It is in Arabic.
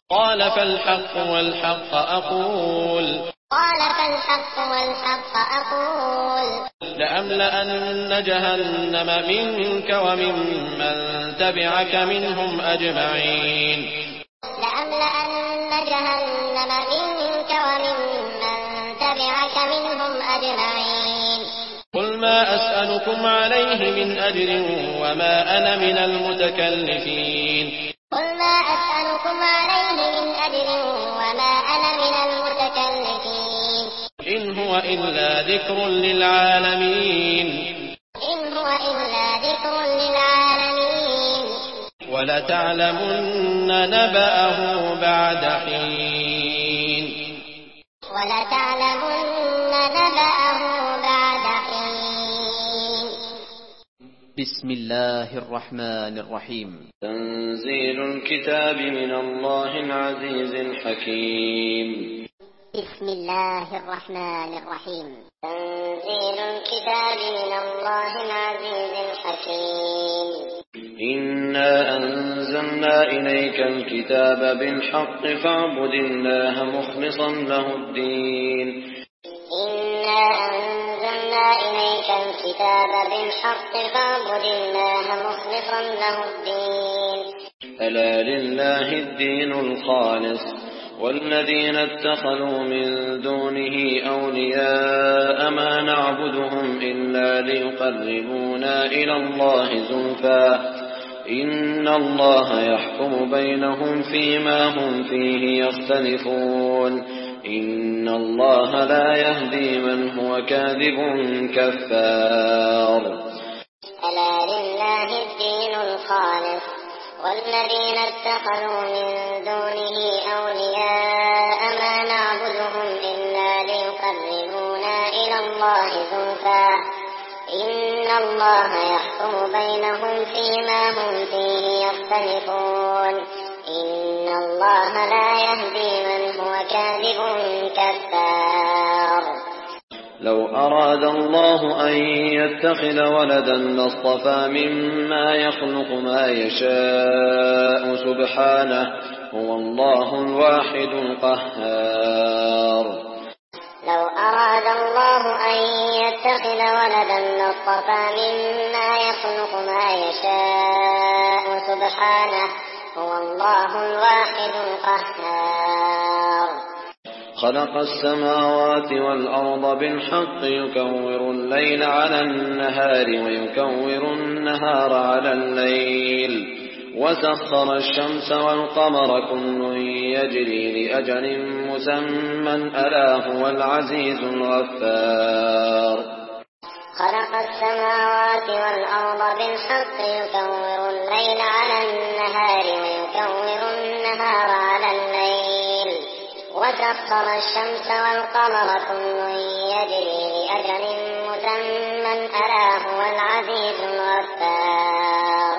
قال فالحق والحق أقول لأملأن جهنم منك وممن تبعك منهم أجمعين قل ما أسألكم عليه من أجر وما أنا من المتكلفين إن هو إلا ذكر للعالمين ولتعلمن نبأه بعد حين بسم الله الرحمن الرحيم. تنزيل الكتاب من الله العزيز الحكيم. بسم الله الرحمن الرحيم. تنزيل الكتاب من الله العزيز الحكيم. إنا أنزلنا إليك الكتاب بالحق فاعبد الله مخلصا له الدين. إنا أنزلنا إليك الكتاب بالحق فاعبد الله مخلصا له الدين. ألا لله الدين الخالص والذين اتخذوا من دونه أولياء ما نعبدهم إلا ليقربونا إلى الله زلفى إن الله يحكم بينهم فيما هم فيه يختلفون إن الله لا يهدي من هو كاذب كفار. ألا لله الدين الخالص والذين اتخذوا من دونه أولياء ما نعبدهم إلا ليقربونا إلى الله زلفى إن الله يحكم بينهم فيما هم فيه يختلفون إن الله لا يهدي من هو كاذب كفار. لو أراد الله أن يتخذ ولدا لاصطفى مما يخلق ما يشاء سبحانه هو الله الواحد القهار. لو أراد الله أن يتخذ ولدا لاصطفى مما يخلق ما يشاء سبحانه هو الله الواحد القهار. خلق السماوات والأرض بالحق يكور الليل على النهار ويكور النهار على الليل وسخر الشمس والقمر كل يجري لأجل مسمى ألا هو العزيز الغفار. خلق السماوات والأرض بالحق يكور الليل على النهار ويكور النهار على الليل وسخر الشمس والقمر كل يجري لأجل مسمى ألا هو العزيز الغفار.